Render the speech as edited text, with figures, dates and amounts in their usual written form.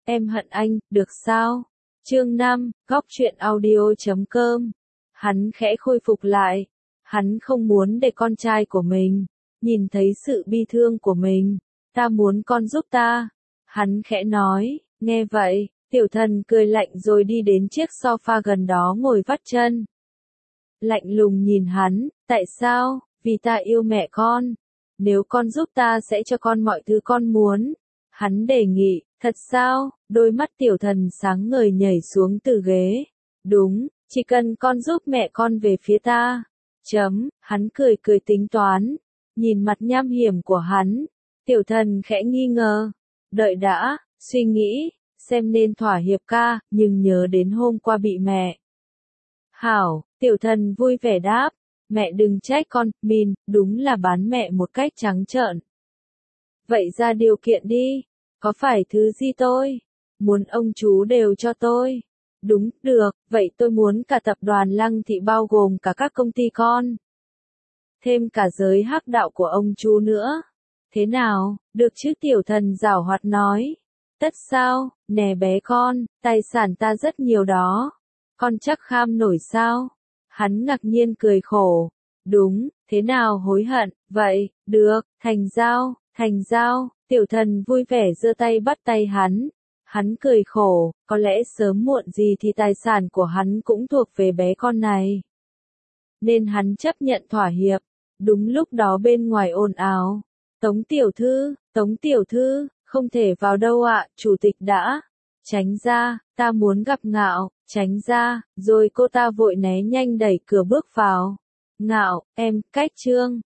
em hận anh, được sao? Chương 5, góc truyện audio.com. Hắn khẽ khôi phục lại. Hắn không muốn để con trai của mình nhìn thấy sự bi thương của mình. Ta muốn con giúp ta. Hắn khẽ nói, nghe vậy, tiểu thần cười lạnh rồi đi đến chiếc sofa gần đó ngồi vắt chân. Lạnh lùng nhìn hắn, tại sao? Vì ta yêu mẹ con. Nếu con giúp ta sẽ cho con mọi thứ con muốn. Hắn đề nghị, thật sao? Đôi mắt tiểu thần sáng ngời nhảy xuống từ ghế. Đúng, chỉ cần con giúp mẹ con về phía ta. Hắn cười cười tính toán. Nhìn mặt nham hiểm của hắn, tiểu thần khẽ nghi ngờ. Đợi đã, suy nghĩ, xem nên thỏa hiệp ca, nhưng nhớ đến hôm qua bị mẹ. Hảo, tiểu thần vui vẻ đáp. Mẹ đừng trách con, Min, đúng là bán mẹ một cách trắng trợn. Vậy ra điều kiện đi, có phải thứ gì tôi muốn ông chú đều cho tôi? Đúng, được, vậy tôi muốn cả tập đoàn Lăng Thị bao gồm cả các công ty con. Thêm cả giới hắc đạo của ông chú nữa. Thế nào, được chứ tiểu thần giảo hoạt nói. Tất sao, nè bé con, tài sản ta rất nhiều đó. Con chắc kham nổi sao? Hắn ngạc nhiên cười khổ. Đúng, thế nào hối hận, vậy, được, thành giao, tiểu thần vui vẻ giơ tay bắt tay hắn. Hắn cười khổ, có lẽ sớm muộn gì thì tài sản của hắn cũng thuộc về bé con này. Nên hắn chấp nhận thỏa hiệp. Đúng lúc đó bên ngoài ồn ào. Tống tiểu thư, không thể vào đâu ạ, chủ tịch đã. Tránh ra, ta muốn gặp Ngạo, tránh ra, rồi cô ta vội né nhanh đẩy cửa bước vào. Ngạo, em, cách Trương,